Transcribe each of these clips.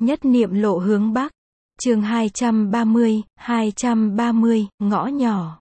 Nhất niệm lộ hướng Bắc. Chương 230, ngõ nhỏ.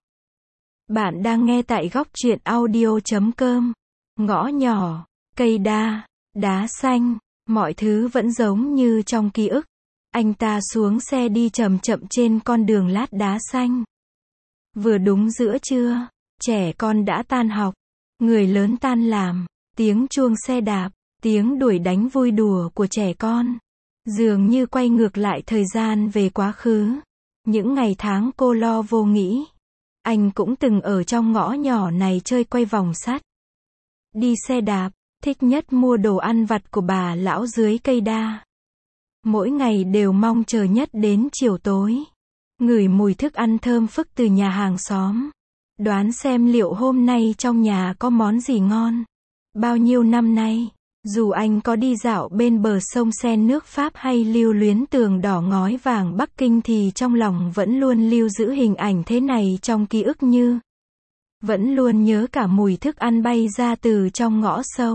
Bạn đang nghe tại góc truyện audio.com. Ngõ nhỏ, cây đa, đá xanh, mọi thứ vẫn giống như trong ký ức. Anh ta xuống xe đi chậm chậm trên con đường lát đá xanh. Vừa đúng giữa trưa, trẻ con đã tan học, người lớn tan làm, tiếng chuông xe đạp, tiếng đuổi đánh vui đùa của trẻ con. Dường như quay ngược lại thời gian về quá khứ. Những ngày tháng cô lo vô nghĩ. Anh cũng từng ở trong ngõ nhỏ này chơi quay vòng sắt. Đi xe đạp, thích nhất mua đồ ăn vặt của bà lão dưới cây đa. Mỗi ngày đều mong chờ nhất đến chiều tối. Ngửi mùi thức ăn thơm phức từ nhà hàng xóm. Đoán xem liệu hôm nay trong nhà có món gì ngon. Bao nhiêu năm nay, dù anh có đi dạo bên bờ sông Sen nước Pháp hay lưu luyến tường đỏ ngói vàng Bắc Kinh thì trong lòng vẫn luôn lưu giữ hình ảnh thế này trong ký ức như. Vẫn luôn nhớ cả mùi thức ăn bay ra từ trong ngõ sâu.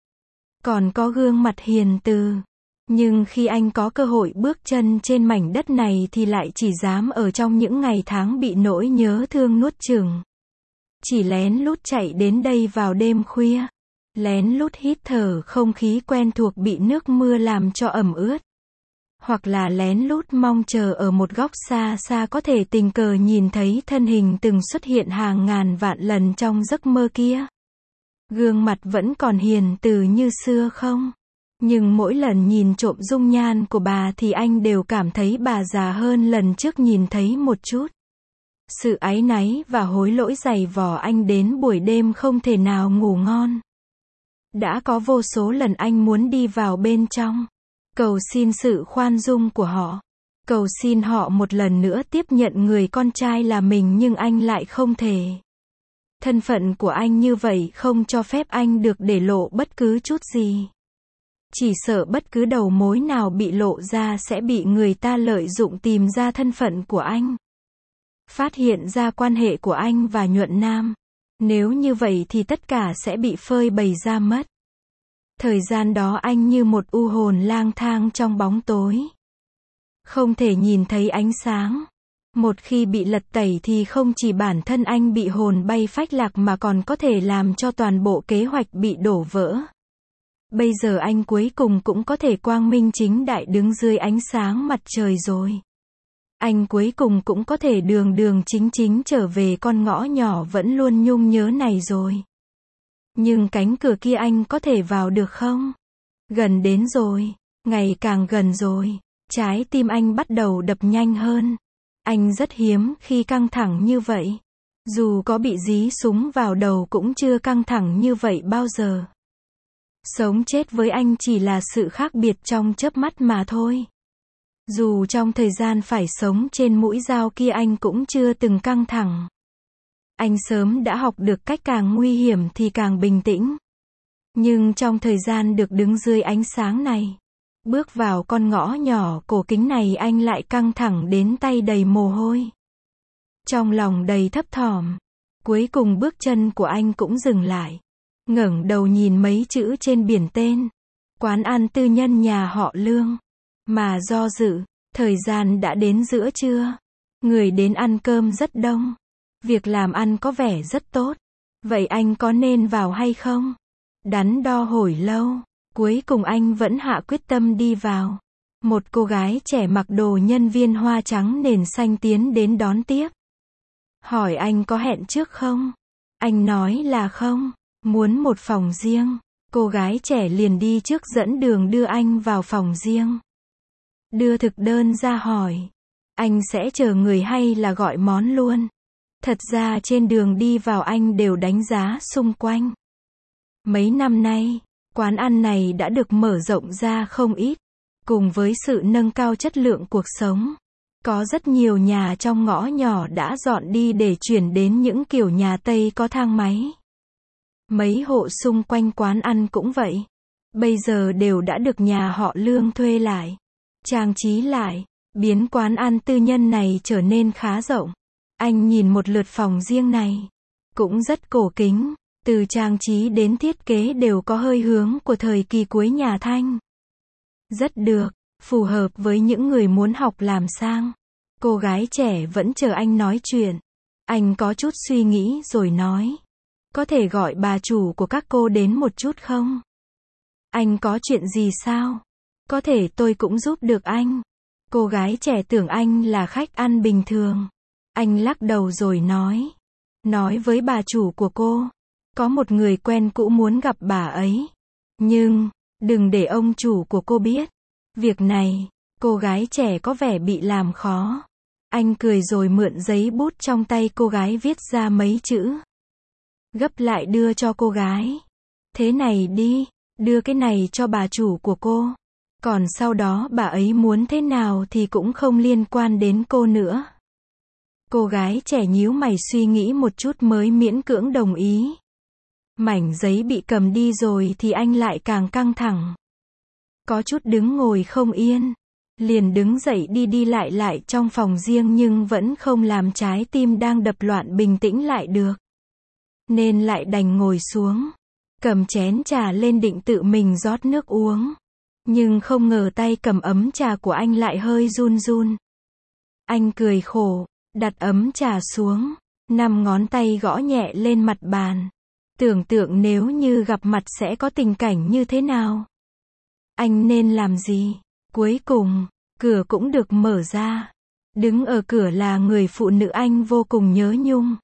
Còn có gương mặt hiền từ. Nhưng khi anh có cơ hội bước chân trên mảnh đất này thì lại chỉ dám ở trong những ngày tháng bị nỗi nhớ thương nuốt chửng. Chỉ lén lút chạy đến đây vào đêm khuya. Lén lút hít thở không khí quen thuộc bị nước mưa làm cho ẩm ướt. Hoặc là lén lút mong chờ ở một góc xa xa có thể tình cờ nhìn thấy thân hình từng xuất hiện hàng ngàn vạn lần trong giấc mơ kia. Gương mặt vẫn còn hiền từ như xưa không? Nhưng mỗi lần nhìn trộm dung nhan của bà thì anh đều cảm thấy bà già hơn lần trước nhìn thấy một chút. Sự áy náy và hối lỗi dày vò anh đến buổi đêm không thể nào ngủ ngon. Đã có vô số lần anh muốn đi vào bên trong, cầu xin sự khoan dung của họ, cầu xin họ một lần nữa tiếp nhận người con trai là mình nhưng anh lại không thể. Thân phận của anh như vậy không cho phép anh được để lộ bất cứ chút gì. Chỉ sợ bất cứ đầu mối nào bị lộ ra sẽ bị người ta lợi dụng tìm ra thân phận của anh. Phát hiện ra quan hệ của anh và Nhuận Nam. Nếu như vậy thì tất cả sẽ bị phơi bày ra mất. Thời gian đó anh như một u hồn lang thang trong bóng tối. Không thể nhìn thấy ánh sáng. Một khi bị lật tẩy thì không chỉ bản thân anh bị hồn bay phách lạc mà còn có thể làm cho toàn bộ kế hoạch bị đổ vỡ. Bây giờ anh cuối cùng cũng có thể quang minh chính đại đứng dưới ánh sáng mặt trời rồi. Anh cuối cùng cũng có thể đường đường chính chính trở về con ngõ nhỏ vẫn luôn nhung nhớ này rồi. Nhưng cánh cửa kia anh có thể vào được không? Gần đến rồi, ngày càng gần rồi, trái tim anh bắt đầu đập nhanh hơn. Anh rất hiếm khi căng thẳng như vậy. Dù có bị dí súng vào đầu cũng chưa căng thẳng như vậy bao giờ. Sống chết với anh chỉ là sự khác biệt trong chớp mắt mà thôi. Dù trong thời gian phải sống trên mũi dao kia anh cũng chưa từng căng thẳng. Anh sớm đã học được cách càng nguy hiểm thì càng bình tĩnh. Nhưng trong thời gian được đứng dưới ánh sáng này, bước vào con ngõ nhỏ cổ kính này anh lại căng thẳng đến tay đầy mồ hôi. Trong lòng đầy thấp thỏm. Cuối cùng bước chân của anh cũng dừng lại. Ngẩng đầu nhìn mấy chữ trên biển tên. Quán ăn tư nhân nhà họ Lương. Mà do dự, thời gian đã đến giữa trưa. Người đến ăn cơm rất đông. Việc làm ăn có vẻ rất tốt. Vậy anh có nên vào hay không? Đắn đo hồi lâu. Cuối cùng anh vẫn hạ quyết tâm đi vào. Một cô gái trẻ mặc đồ nhân viên hoa trắng nền xanh tiến đến đón tiếp. Hỏi anh có hẹn trước không? Anh nói là không. Muốn một phòng riêng. Cô gái trẻ liền đi trước dẫn đường đưa anh vào phòng riêng. Đưa thực đơn ra hỏi. Anh sẽ chờ người hay là gọi món luôn? Thật ra trên đường đi vào anh đều đánh giá xung quanh. Mấy năm nay, quán ăn này đã được mở rộng ra không ít. Cùng với sự nâng cao chất lượng cuộc sống. Có rất nhiều nhà trong ngõ nhỏ đã dọn đi để chuyển đến những kiểu nhà Tây có thang máy. Mấy hộ xung quanh quán ăn cũng vậy. Bây giờ đều đã được nhà họ Lương thuê lại. Trang trí lại. Biến quán ăn tư nhân này trở nên khá rộng. Anh nhìn một lượt phòng riêng này. Cũng rất cổ kính. Từ trang trí đến thiết kế đều có hơi hướng của thời kỳ cuối nhà Thanh. Rất được. phù hợp với những người muốn học làm sang. Cô gái trẻ vẫn chờ anh nói chuyện. Anh có chút suy nghĩ rồi nói. Có thể gọi bà chủ của các cô đến một chút không? Anh có chuyện gì sao? Có thể tôi cũng giúp được anh. Cô gái trẻ tưởng anh là khách ăn bình thường. Anh lắc đầu rồi nói. Nói với bà chủ của cô. Có một người quen cũ muốn gặp bà ấy. Nhưng, đừng để ông chủ của cô biết. Việc này, cô gái trẻ có vẻ bị làm khó. Anh cười rồi mượn giấy bút trong tay cô gái viết ra mấy chữ. Gấp lại đưa cho cô gái. Thế này đi, đưa cái này cho bà chủ của cô. Còn sau đó bà ấy muốn thế nào thì cũng không liên quan đến cô nữa. Cô gái trẻ nhíu mày suy nghĩ một chút mới miễn cưỡng đồng ý. Mảnh giấy bị cầm đi rồi thì anh lại càng căng thẳng. Có chút đứng ngồi không yên. Liền đứng dậy đi lại trong phòng riêng nhưng vẫn không làm trái tim đang đập loạn bình tĩnh lại được. Nên lại đành ngồi xuống. Cầm chén trà lên định tự mình rót nước uống. Nhưng không ngờ tay cầm ấm trà của anh lại hơi run run. Anh cười khổ, đặt ấm trà xuống. 5 ngón tay gõ nhẹ lên mặt bàn. Tưởng tượng nếu như gặp mặt sẽ có tình cảnh như thế nào. Anh nên làm gì? Cuối cùng, cửa cũng được mở ra. Đứng ở cửa là người phụ nữ anh vô cùng nhớ nhung.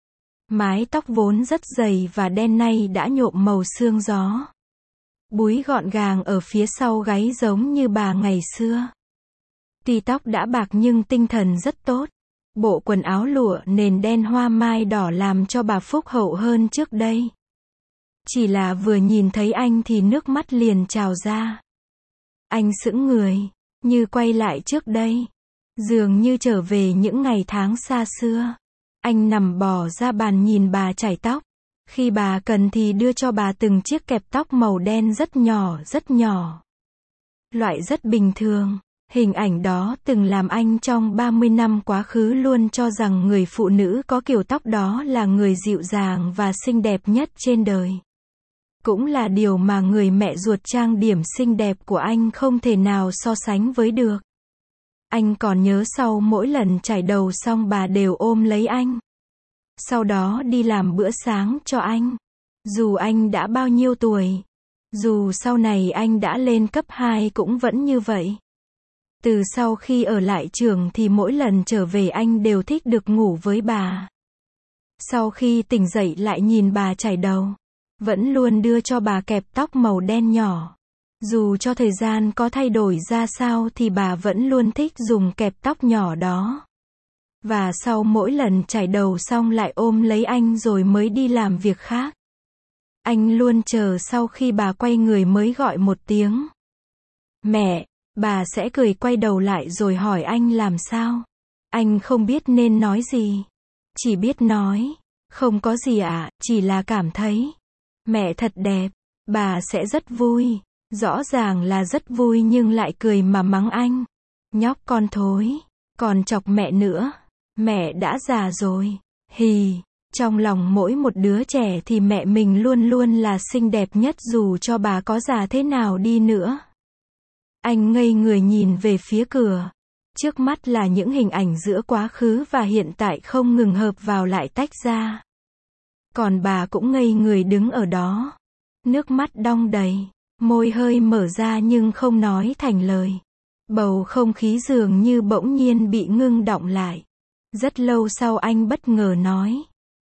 Mái tóc vốn rất dày và đen nay đã nhuộm màu sương gió. Búi gọn gàng ở phía sau gáy giống như bà ngày xưa. Tuy tóc đã bạc nhưng tinh thần rất tốt. Bộ quần áo lụa nền đen hoa mai đỏ làm cho bà phúc hậu hơn trước đây. Chỉ là vừa nhìn thấy anh thì nước mắt liền trào ra. Anh sững người, như quay lại trước đây. Dường như trở về những ngày tháng xa xưa. Anh nằm bò ra bàn nhìn bà chải tóc. Khi bà cần thì đưa cho bà từng chiếc kẹp tóc màu đen rất nhỏ rất nhỏ. Loại rất bình thường. Hình ảnh đó từng làm anh trong 30 năm quá khứ luôn cho rằng người phụ nữ có kiểu tóc đó là người dịu dàng và xinh đẹp nhất trên đời. Cũng là điều mà người mẹ ruột trang điểm xinh đẹp của anh không thể nào so sánh với được. Anh còn nhớ sau mỗi lần chải đầu xong bà đều ôm lấy anh. Sau đó đi làm bữa sáng cho anh. Dù anh đã bao nhiêu tuổi. Dù sau này anh đã lên cấp 2 cũng vẫn như vậy. Từ sau khi ở lại trường thì mỗi lần trở về anh đều thích được ngủ với bà. Sau khi tỉnh dậy lại nhìn bà chải đầu. Vẫn luôn đưa cho bà kẹp tóc màu đen nhỏ. Dù cho thời gian có thay đổi ra sao thì bà vẫn luôn thích dùng kẹp tóc nhỏ đó. Và sau mỗi lần chải đầu xong lại ôm lấy anh rồi mới đi làm việc khác. Anh luôn chờ sau khi bà quay người mới gọi một tiếng. Mẹ, bà sẽ cười quay đầu lại rồi hỏi anh làm sao. Anh không biết nên nói gì. Chỉ biết nói, không có gì ạ, chỉ là cảm thấy. Mẹ thật đẹp, bà sẽ rất vui. Rõ ràng là rất vui nhưng lại cười mà mắng anh. Nhóc con thối, còn chọc mẹ nữa. Mẹ đã già rồi. Hì, trong lòng mỗi một đứa trẻ thì mẹ mình luôn luôn là xinh đẹp nhất dù cho bà có già thế nào đi nữa. Anh ngây người nhìn về phía cửa. Trước mắt là những hình ảnh giữa quá khứ và hiện tại không ngừng hợp vào lại tách ra. Còn bà cũng ngây người đứng ở đó. Nước mắt đong đầy. Môi hơi mở ra nhưng không nói thành lời. Bầu không khí dường như bỗng nhiên bị ngưng đọng lại. Rất lâu sau anh bất ngờ nói.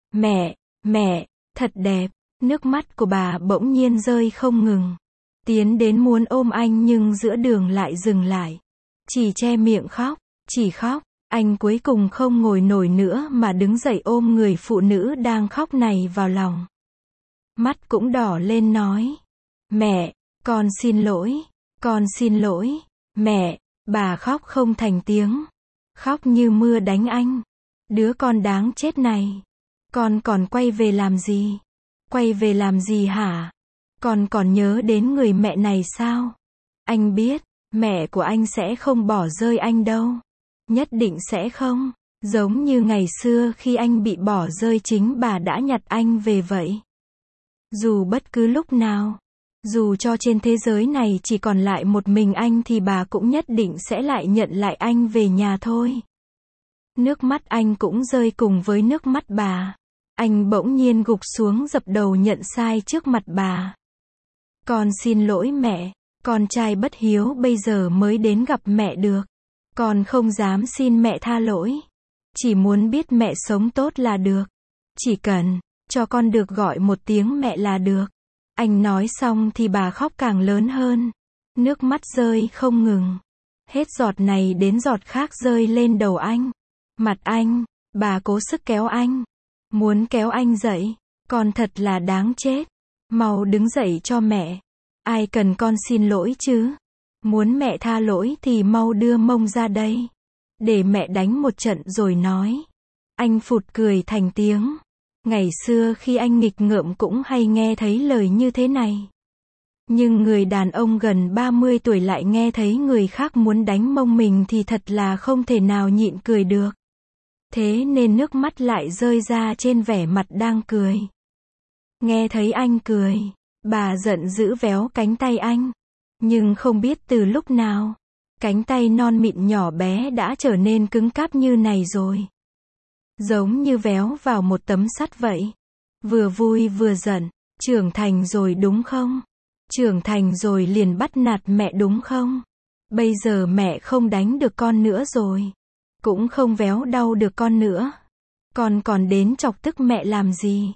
Mẹ, thật đẹp. Nước mắt của bà bỗng nhiên rơi không ngừng. Tiến đến muốn ôm anh nhưng giữa đường lại dừng lại. Chỉ che miệng khóc, chỉ khóc. Anh cuối cùng không ngồi nổi nữa mà đứng dậy ôm người phụ nữ đang khóc này vào lòng. Mắt cũng đỏ lên nói. Mẹ, con xin lỗi, mẹ. Bà khóc không thành tiếng. Khóc như mưa đánh anh. Đứa con đáng chết này. Con còn quay về làm gì? Quay về làm gì hả? Con còn nhớ đến người mẹ này sao? Anh biết, mẹ của anh sẽ không bỏ rơi anh đâu. Nhất định sẽ không. Giống như ngày xưa khi anh bị bỏ rơi chính bà đã nhặt anh về vậy. Dù bất cứ lúc nào, Dù cho trên thế giới này chỉ còn lại một mình anh thì bà cũng nhất định sẽ lại nhận lại anh về nhà thôi. Nước mắt anh cũng rơi cùng với nước mắt bà. Anh bỗng nhiên gục xuống dập đầu nhận sai trước mặt bà. Con xin lỗi mẹ, con trai bất hiếu bây giờ mới đến gặp mẹ được. Con không dám xin mẹ tha lỗi. Chỉ muốn biết mẹ sống tốt là được. Chỉ cần cho con được gọi một tiếng mẹ là được. Anh nói xong thì bà khóc càng lớn hơn. Nước mắt rơi không ngừng. Hết giọt này đến giọt khác rơi lên đầu anh. Mặt anh, bà cố sức kéo anh. Muốn kéo anh dậy. Con thật là đáng chết. Mau đứng dậy cho mẹ. Ai cần con xin lỗi chứ? Muốn mẹ tha lỗi thì mau đưa mông ra đây. Để mẹ đánh một trận rồi nói. Anh phụt cười thành tiếng. Ngày xưa khi anh nghịch ngợm cũng hay nghe thấy lời như thế này. Nhưng người đàn ông gần 30 tuổi lại nghe thấy người khác muốn đánh mông mình thì thật là không thể nào nhịn cười được. Thế nên nước mắt lại rơi ra trên vẻ mặt đang cười. Nghe thấy anh cười, bà giận dữ véo cánh tay anh. Nhưng không biết từ lúc nào, cánh tay non mịn nhỏ bé đã trở nên cứng cáp như này rồi. Giống như véo vào một tấm sắt vậy. Vừa vui vừa giận. Trưởng thành rồi đúng không? Trưởng thành rồi liền bắt nạt mẹ đúng không? Bây giờ mẹ không đánh được con nữa rồi. Cũng không véo đau được con nữa. Con còn đến chọc tức mẹ làm gì?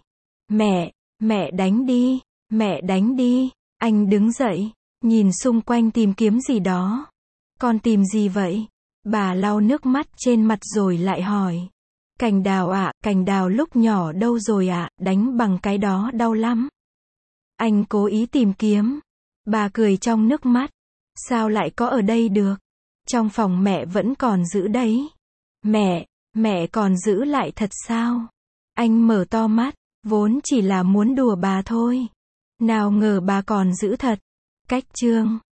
Mẹ đánh đi. Mẹ đánh đi. Anh đứng dậy, nhìn xung quanh tìm kiếm gì đó. Con tìm gì vậy? Bà lau nước mắt trên mặt rồi lại hỏi. Cành đào ạ, cành đào lúc nhỏ đâu rồi ạ, đánh bằng cái đó đau lắm. Anh cố ý tìm kiếm. Bà cười trong nước mắt. Sao lại có ở đây được? Trong phòng mẹ vẫn còn giữ đấy. Mẹ còn giữ lại thật sao? Anh mở to mắt, vốn chỉ là muốn đùa bà thôi. Nào ngờ bà còn giữ thật. Cách chương